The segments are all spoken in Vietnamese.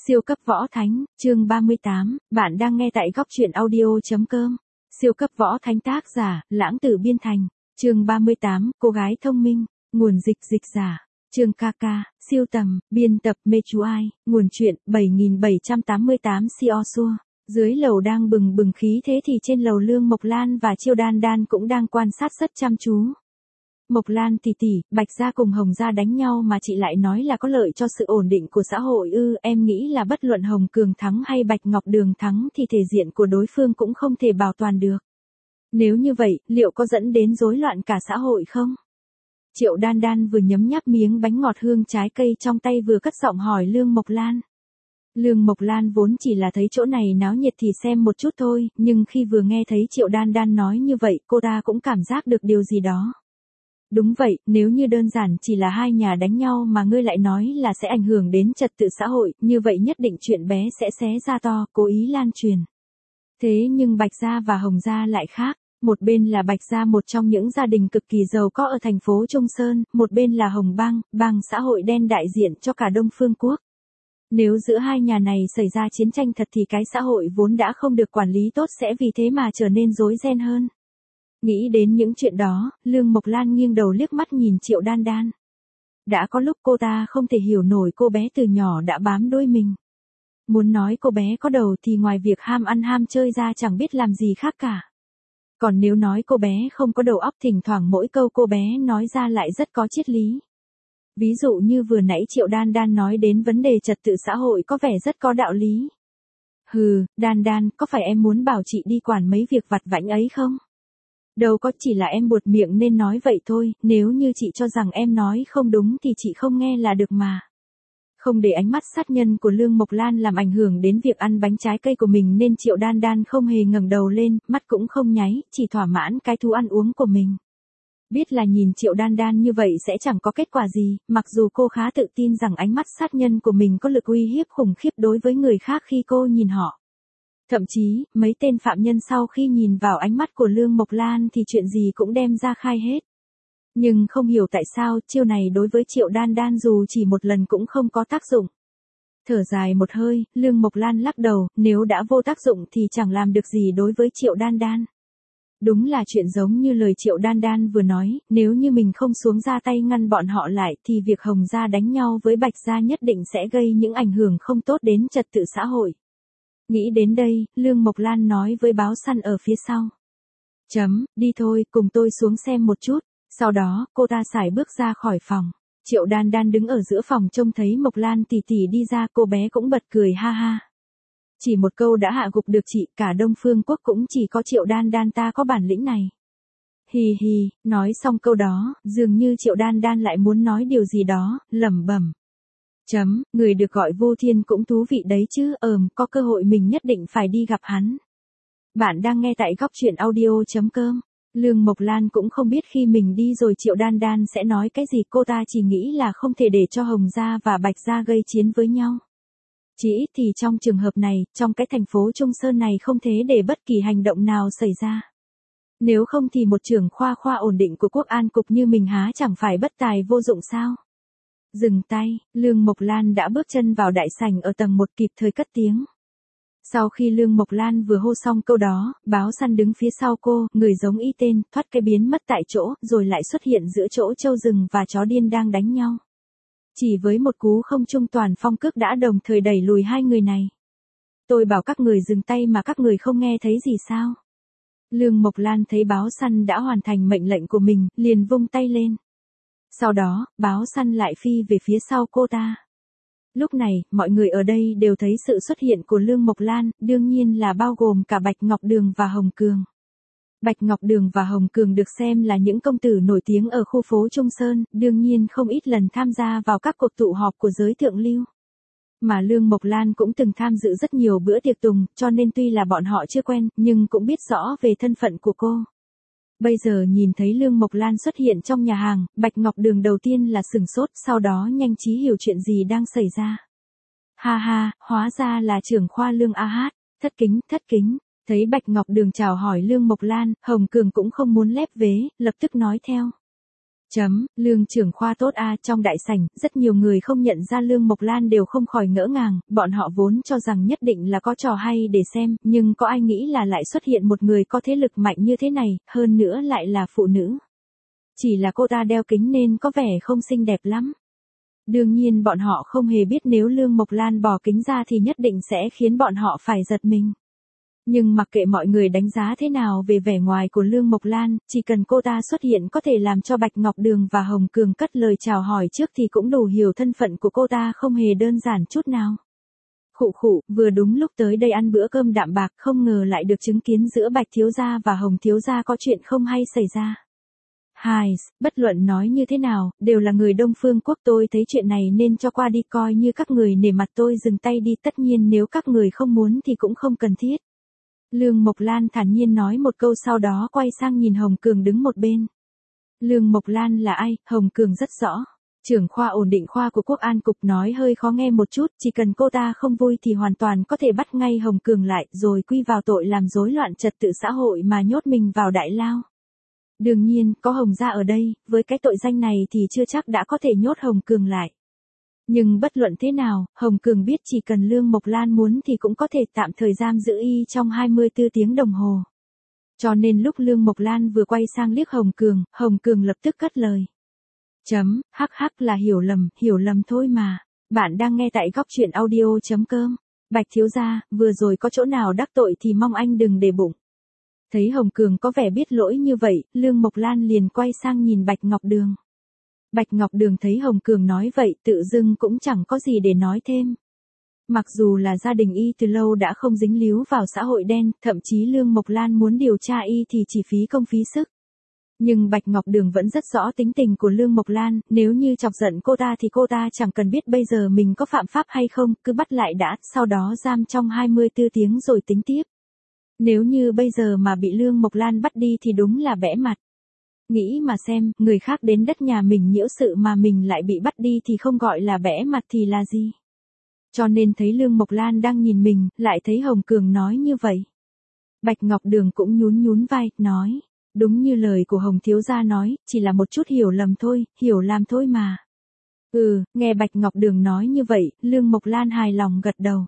Siêu cấp võ thánh, chương 38, bạn đang nghe tại góc truyện audio.com. Siêu cấp võ thánh tác giả, Lãng Tử Biên Thành, chương 38, cô gái thông minh, nguồn dịch giả. Chương KK, siêu tầm, biên tập Mê Chú Ai, nguồn truyện 7788 Siosua. Dưới lầu đang bừng bừng khí thế thì trên lầu Lương Mộc Lan và Chiêu Đan Đan cũng đang quan sát rất chăm chú. Mộc Lan tỷ tỷ, Bạch gia cùng Hồng gia đánh nhau mà chị lại nói là có lợi cho sự ổn định của xã hội ư? Em nghĩ là bất luận Hồng Cường thắng hay Bạch Ngọc Đường thắng thì thể diện của đối phương cũng không thể bảo toàn được. Nếu như vậy, liệu có dẫn đến rối loạn cả xã hội không? Triệu Đan Đan vừa nhấm nháp miếng bánh ngọt hương trái cây trong tay vừa cất giọng hỏi Lương Mộc Lan. Lương Mộc Lan vốn chỉ là thấy chỗ này náo nhiệt thì xem một chút thôi, nhưng khi vừa nghe thấy Triệu Đan Đan nói như vậy, cô ta cũng cảm giác được điều gì đó. Đúng vậy, nếu như đơn giản chỉ là hai nhà đánh nhau mà ngươi lại nói là sẽ ảnh hưởng đến trật tự xã hội, như vậy nhất định chuyện bé sẽ xé ra to, cố ý lan truyền. Thế nhưng Bạch gia và Hồng gia lại khác, một bên là Bạch gia, một trong những gia đình cực kỳ giàu có ở thành phố Trung Sơn, một bên là Hồng bang, bang xã hội đen đại diện cho cả Đông Phương Quốc. Nếu giữa hai nhà này xảy ra chiến tranh thật thì cái xã hội vốn đã không được quản lý tốt sẽ vì thế mà trở nên rối ren hơn. Nghĩ đến những chuyện đó, Lương Mộc Lan nghiêng đầu liếc mắt nhìn Triệu Đan Đan. Đã có lúc cô ta không thể hiểu nổi cô bé từ nhỏ đã bám đuôi mình. Muốn nói cô bé có đầu thì ngoài việc ham ăn ham chơi ra chẳng biết làm gì khác cả. Còn nếu nói cô bé không có đầu óc, thỉnh thoảng mỗi câu cô bé nói ra lại rất có triết lý. Ví dụ như vừa nãy Triệu Đan Đan nói đến vấn đề trật tự xã hội có vẻ rất có đạo lý. Hừ, Đan Đan, có phải em muốn bảo chị đi quản mấy việc vặt vãnh ấy không? Đâu có, chỉ là em buột miệng nên nói vậy thôi, nếu như chị cho rằng em nói không đúng thì chị không nghe là được mà. Không để ánh mắt sát nhân của Lương Mộc Lan làm ảnh hưởng đến việc ăn bánh trái cây của mình nên Triệu Đan Đan không hề ngẩng đầu lên, mắt cũng không nháy, chỉ thỏa mãn cái thú ăn uống của mình. Biết là nhìn Triệu Đan Đan như vậy sẽ chẳng có kết quả gì, mặc dù cô khá tự tin rằng ánh mắt sát nhân của mình có lực uy hiếp khủng khiếp đối với người khác khi cô nhìn họ. Thậm chí, mấy tên phạm nhân sau khi nhìn vào ánh mắt của Lương Mộc Lan thì chuyện gì cũng đem ra khai hết. Nhưng không hiểu tại sao chiêu này đối với Triệu Đan Đan dù chỉ một lần cũng không có tác dụng. Thở dài một hơi, Lương Mộc Lan lắc đầu, nếu đã vô tác dụng thì chẳng làm được gì đối với Triệu Đan Đan. Đúng là chuyện giống như lời Triệu Đan Đan vừa nói, nếu như mình không xuống ra tay ngăn bọn họ lại thì việc Hồng gia đánh nhau với Bạch gia nhất định sẽ gây những ảnh hưởng không tốt đến trật tự xã hội. Nghĩ đến đây, Lương Mộc Lan nói với báo săn ở phía sau. Đi thôi, cùng tôi xuống xem một chút. Sau đó, cô ta sải bước ra khỏi phòng. Triệu Đan Đan đứng ở giữa phòng trông thấy Mộc Lan tỷ tỷ đi ra, cô bé cũng bật cười ha ha. Chỉ một câu đã hạ gục được chị, cả Đông Phương Quốc cũng chỉ có Triệu Đan Đan ta có bản lĩnh này. Hì hì, nói xong câu đó, dường như Triệu Đan Đan lại muốn nói điều gì đó, lẩm bẩm. Người được gọi Vô Thiên cũng thú vị đấy chứ, có cơ hội mình nhất định phải đi gặp hắn. Bạn đang nghe tại góc truyện audio.com. Lương Mộc Lan cũng không biết khi mình đi rồi Triệu Đan Đan sẽ nói cái gì, cô ta chỉ nghĩ là không thể để cho Hồng gia và Bạch gia gây chiến với nhau. Chỉ ít thì trong trường hợp này, trong cái thành phố Trung Sơn này không thể để bất kỳ hành động nào xảy ra. Nếu không thì một trưởng khoa ổn định của Quốc an cục như mình há chẳng phải bất tài vô dụng sao? Dừng tay, Lương Mộc Lan đã bước chân vào đại sảnh ở tầng 1 kịp thời cất tiếng. Sau khi Lương Mộc Lan vừa hô xong câu đó, báo săn đứng phía sau cô, người giống y tên, thoát cái biến mất tại chỗ, rồi lại xuất hiện giữa chỗ trâu rừng và chó điên đang đánh nhau. Chỉ với một cú không trung toàn phong cước đã đồng thời đẩy lùi hai người này. Tôi bảo các người dừng tay mà các người không nghe thấy gì sao? Lương Mộc Lan thấy báo săn đã hoàn thành mệnh lệnh của mình, liền vung tay lên. Sau đó, báo săn lại phi về phía sau cô ta. Lúc này, mọi người ở đây đều thấy sự xuất hiện của Lương Mộc Lan, đương nhiên là bao gồm cả Bạch Ngọc Đường và Hồng Cường. Bạch Ngọc Đường và Hồng Cường được xem là những công tử nổi tiếng ở khu phố Trung Sơn, đương nhiên không ít lần tham gia vào các cuộc tụ họp của giới thượng lưu. Mà Lương Mộc Lan cũng từng tham dự rất nhiều bữa tiệc tùng, cho nên tuy là bọn họ chưa quen, nhưng cũng biết rõ về thân phận của cô. Bây giờ nhìn thấy Lương Mộc Lan xuất hiện trong nhà hàng, Bạch Ngọc Đường đầu tiên là sửng sốt, sau đó nhanh trí hiểu chuyện gì đang xảy ra. Ha ha, hóa ra là trưởng khoa Lương A Hát, thất kính. Thấy Bạch Ngọc Đường chào hỏi Lương Mộc Lan, Hồng Cường cũng không muốn lép vế, lập tức nói theo. Lương trưởng khoa tốt a, trong đại sảnh, rất nhiều người không nhận ra Lương Mộc Lan đều không khỏi ngỡ ngàng, bọn họ vốn cho rằng nhất định là có trò hay để xem, nhưng có ai nghĩ là lại xuất hiện một người có thế lực mạnh như thế này, hơn nữa lại là phụ nữ. Chỉ là cô ta đeo kính nên có vẻ không xinh đẹp lắm. Đương nhiên bọn họ không hề biết nếu Lương Mộc Lan bỏ kính ra thì nhất định sẽ khiến bọn họ phải giật mình. Nhưng mặc kệ mọi người đánh giá thế nào về vẻ ngoài của Lương Mộc Lan, chỉ cần cô ta xuất hiện có thể làm cho Bạch Ngọc Đường và Hồng Cường cất lời chào hỏi trước thì cũng đủ hiểu thân phận của cô ta không hề đơn giản chút nào. Khụ khụ, vừa đúng lúc tới đây ăn bữa cơm đạm bạc, không ngờ lại được chứng kiến giữa Bạch thiếu gia và Hồng thiếu gia có chuyện không hay xảy ra. Bất luận nói như thế nào, đều là người Đông Phương Quốc, tôi thấy chuyện này nên cho qua đi, coi như các người nể mặt tôi dừng tay đi, tất nhiên nếu các người không muốn thì cũng không cần thiết. Lương Mộc Lan thản nhiên nói một câu, sau đó quay sang nhìn Hồng Cường đứng một bên. Lương Mộc Lan là ai, Hồng Cường rất rõ. Trưởng khoa ổn định khoa của Quốc An Cục, nói hơi khó nghe một chút, chỉ cần cô ta không vui thì hoàn toàn có thể bắt ngay Hồng Cường lại, rồi quy vào tội làm rối loạn trật tự xã hội mà nhốt mình vào đại lao. Đương nhiên, có Hồng gia ở đây, với cái tội danh này thì chưa chắc đã có thể nhốt Hồng Cường lại. Nhưng bất luận thế nào, Hồng Cường biết chỉ cần Lương Mộc Lan muốn thì cũng có thể tạm thời giam giữ y trong 24 tiếng đồng hồ. Cho nên lúc Lương Mộc Lan vừa quay sang liếc Hồng Cường lập tức cất lời. Hắc hắc là hiểu lầm thôi mà. Bạn đang nghe tại góc truyện audio.com. Bạch thiếu gia, vừa rồi có chỗ nào đắc tội thì mong anh đừng để bụng. Thấy Hồng Cường có vẻ biết lỗi như vậy, Lương Mộc Lan liền quay sang nhìn Bạch Ngọc Đường. Bạch Ngọc Đường thấy Hồng Cường nói vậy, tự dưng cũng chẳng có gì để nói thêm. Mặc dù là gia đình y từ lâu đã không dính líu vào xã hội đen, thậm chí Lương Mộc Lan muốn điều tra y thì chỉ phí công phí sức. Nhưng Bạch Ngọc Đường vẫn rất rõ tính tình của Lương Mộc Lan, nếu như chọc giận cô ta thì cô ta chẳng cần biết bây giờ mình có phạm pháp hay không, cứ bắt lại đã, sau đó giam trong 24 tiếng rồi tính tiếp. Nếu như bây giờ mà bị Lương Mộc Lan bắt đi thì đúng là bẽ mặt. Nghĩ mà xem, người khác đến đất nhà mình nhiễu sự mà mình lại bị bắt đi thì không gọi là bẽ mặt thì là gì. Cho nên thấy Lương Mộc Lan đang nhìn mình, lại thấy Hồng Cường nói như vậy. Bạch Ngọc Đường cũng nhún vai, nói. Đúng như lời của Hồng thiếu gia nói, chỉ là một chút hiểu lầm thôi, hiểu làm thôi mà. Nghe Bạch Ngọc Đường nói như vậy, Lương Mộc Lan hài lòng gật đầu.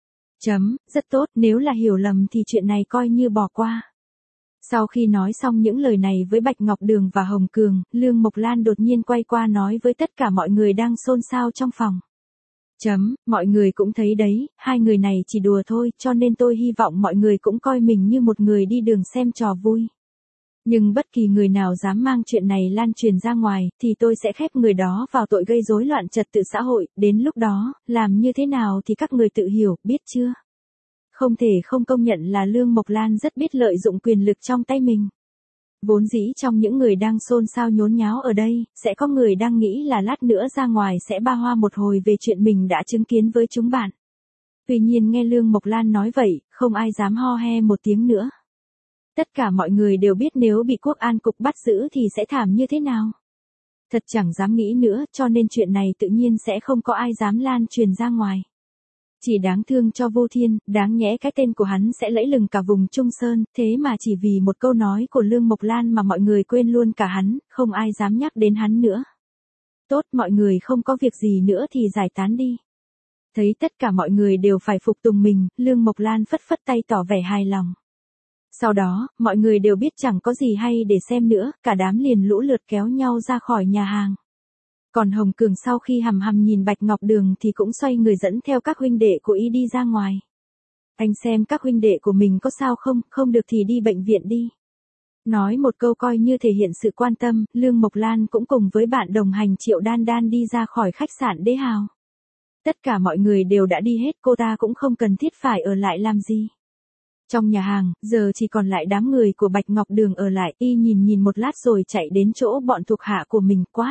Rất tốt, nếu là hiểu lầm thì chuyện này coi như bỏ qua. Sau khi nói xong những lời này với Bạch Ngọc Đường và Hồng Cường, Lương Mộc Lan đột nhiên quay qua nói với tất cả mọi người đang xôn xao trong phòng. Mọi người cũng thấy đấy, hai người này chỉ đùa thôi, cho nên tôi hy vọng mọi người cũng coi mình như một người đi đường xem trò vui. Nhưng bất kỳ người nào dám mang chuyện này lan truyền ra ngoài, thì tôi sẽ khép người đó vào tội gây rối loạn trật tự xã hội, đến lúc đó, làm như thế nào thì các người tự hiểu, biết chưa? Không thể không công nhận là Lương Mộc Lan rất biết lợi dụng quyền lực trong tay mình. Vốn dĩ trong những người đang xôn xao nhốn nháo ở đây, sẽ có người đang nghĩ là lát nữa ra ngoài sẽ ba hoa một hồi về chuyện mình đã chứng kiến với chúng bạn. Tuy nhiên nghe Lương Mộc Lan nói vậy, không ai dám ho he một tiếng nữa. Tất cả mọi người đều biết nếu bị Quốc An Cục bắt giữ thì sẽ thảm như thế nào. Thật chẳng dám nghĩ nữa, cho nên chuyện này tự nhiên sẽ không có ai dám lan truyền ra ngoài. Chỉ đáng thương cho Vô Thiên, đáng nhẽ cái tên của hắn sẽ lẫy lừng cả vùng Trung Sơn, thế mà chỉ vì một câu nói của Lương Mộc Lan mà mọi người quên luôn cả hắn, không ai dám nhắc đến hắn nữa. Tốt, mọi người không có việc gì nữa thì giải tán đi. Thấy tất cả mọi người đều phải phục tùng mình, Lương Mộc Lan phất phất tay tỏ vẻ hài lòng. Sau đó, mọi người đều biết chẳng có gì hay để xem nữa, cả đám liền lũ lượt kéo nhau ra khỏi nhà hàng. Còn Hồng Cường sau khi hằm hằm nhìn Bạch Ngọc Đường thì cũng xoay người dẫn theo các huynh đệ của y đi ra ngoài. Anh xem các huynh đệ của mình có sao không, không được thì đi bệnh viện đi. Nói một câu coi như thể hiện sự quan tâm, Lương Mộc Lan cũng cùng với bạn đồng hành Triệu Đan Đan đi ra khỏi khách sạn Đế Hào. Tất cả mọi người đều đã đi hết, cô ta cũng không cần thiết phải ở lại làm gì. Trong nhà hàng, giờ chỉ còn lại đám người của Bạch Ngọc Đường ở lại, y nhìn một lát rồi chạy đến chỗ bọn thuộc hạ của mình quát.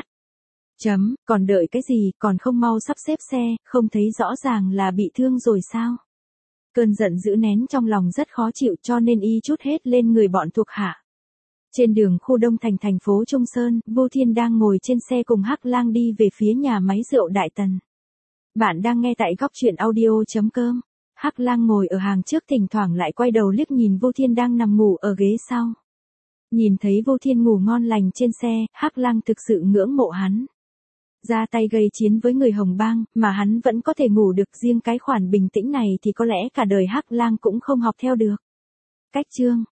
Còn đợi cái gì, còn không mau sắp xếp xe, không thấy rõ ràng là bị thương rồi sao? Cơn giận dữ nén trong lòng rất khó chịu cho nên y trút hết lên người bọn thuộc hạ. Trên đường khu Đông Thành thành phố Trung Sơn, Vô Thiên đang ngồi trên xe cùng Hắc Lang đi về phía nhà máy rượu Đại Tần. Bạn đang nghe tại góc truyện audio.com. Hắc Lang ngồi ở hàng trước thỉnh thoảng lại quay đầu liếc nhìn Vô Thiên đang nằm ngủ ở ghế sau. Nhìn thấy Vô Thiên ngủ ngon lành trên xe, Hắc Lang thực sự ngưỡng mộ hắn. Ra tay gây chiến với người Hồng Bang, mà hắn vẫn có thể ngủ được, riêng cái khoản bình tĩnh này thì có lẽ cả đời Hắc Lang cũng không học theo được. Cách chương